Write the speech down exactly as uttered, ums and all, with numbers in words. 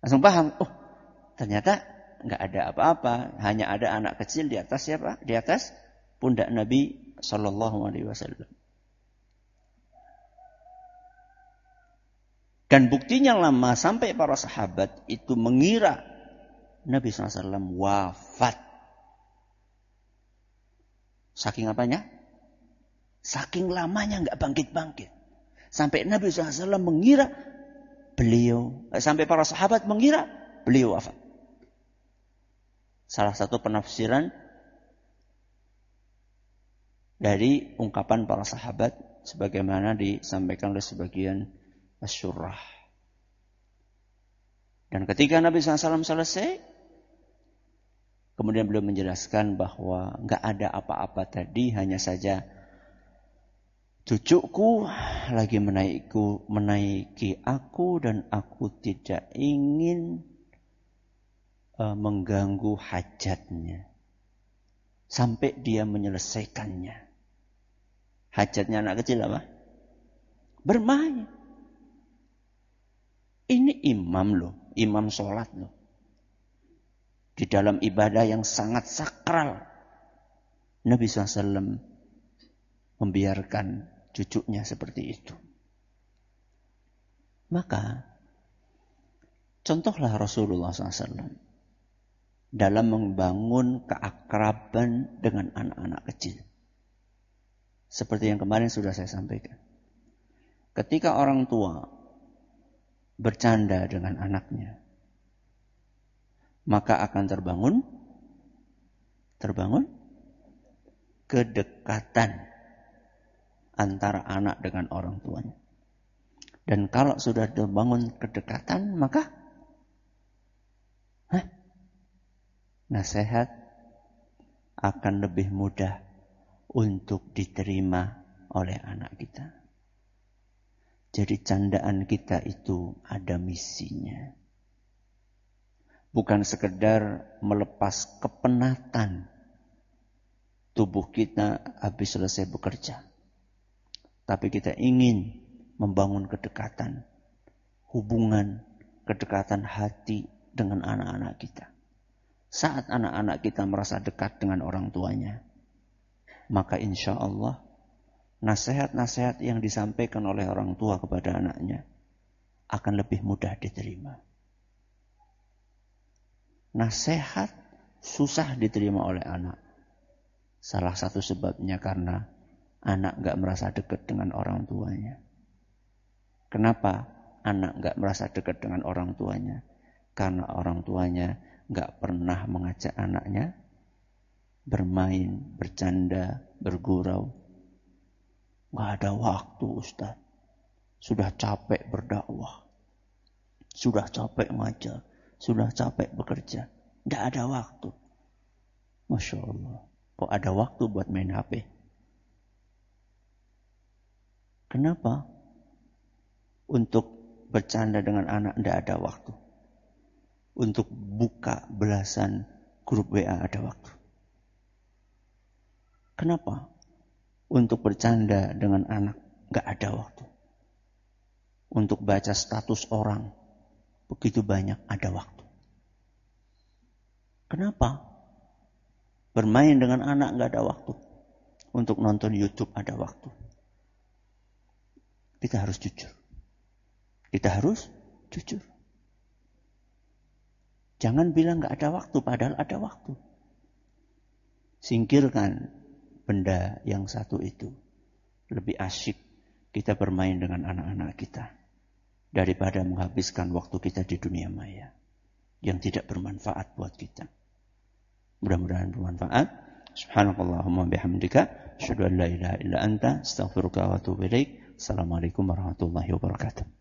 Langsung paham, oh ternyata nggak ada apa-apa, hanya ada anak kecil di atas siapa? Di atas pundak Nabi Shallallahu Alaihi Wasallam. Dan buktinya lama sampai para sahabat itu mengira Nabi shallallahu alaihi wasallam wafat. Saking apanya? Saking lamanya nggak bangkit-bangkit. Sampai Nabi shallallahu alaihi wasallam mengira beliau, sampai para sahabat mengira beliau wafat. Salah satu penafsiran dari ungkapan para sahabat sebagaimana disampaikan oleh sebagian asyurah. Dan ketika Nabi shallallahu alaihi wasallam selesai, kemudian beliau menjelaskan bahwa nggak ada apa-apa tadi, hanya saja cucuku lagi menaiku, menaiki aku dan aku tidak ingin uh, mengganggu hajatnya sampai dia menyelesaikannya. Hajatnya anak kecil apa? Bermain. Ini imam loh, imam sholat loh. Di dalam ibadah yang sangat sakral, Nabi shallallahu alaihi wasallam membiarkan cucunya seperti itu. Maka, contohlah Rasulullah shallallahu alaihi wasallam dalam membangun keakraban dengan anak-anak kecil. Seperti yang kemarin sudah saya sampaikan. Ketika orang tua bercanda dengan anaknya, maka akan terbangun terbangun kedekatan antara anak dengan orang tuanya. Dan kalau sudah terbangun kedekatan, maka hah, nasihat akan lebih mudah untuk diterima oleh anak kita. Jadi candaan kita itu ada misinya. Bukan sekedar melepas kepenatan tubuh kita habis selesai bekerja. Tapi kita ingin membangun kedekatan, hubungan, kedekatan hati dengan anak-anak kita. Saat anak-anak kita merasa dekat dengan orang tuanya, maka insya Allah nasihat-nasihat yang disampaikan oleh orang tua kepada anaknya akan lebih mudah diterima. Nasihat susah diterima oleh anak. Salah satu sebabnya karena anak gak merasa dekat dengan orang tuanya. Kenapa anak gak merasa dekat dengan orang tuanya? Karena orang tuanya gak pernah mengajak anaknya bermain, bercanda, bergurau. Gak ada waktu, Ustaz. Sudah capek berdakwah. Sudah capek ngajar. Sudah capek bekerja. Gak ada waktu. Masya Allah. Kok ada waktu buat main H P? Kenapa? Untuk bercanda dengan anak gak ada waktu. Untuk buka belasan grup W A ada waktu. Kenapa? Untuk bercanda dengan anak gak ada waktu. Untuk baca status orang begitu banyak ada waktu. Kenapa? Bermain dengan anak gak ada waktu. Untuk nonton YouTube ada waktu. Kita harus jujur. Kita harus jujur. Jangan bilang gak ada waktu padahal ada waktu. Singkirkan benda yang satu itu. Lebih asyik kita bermain dengan anak-anak kita daripada menghabiskan waktu kita di dunia maya yang tidak bermanfaat buat kita. Mudah-mudahan bermanfaat. Subhanakallahumma bihamdika asyhadu an la ilaha illa anta astaghfiruka wa atubu ilaik. Assalamualaikum warahmatullahi wabarakatuh.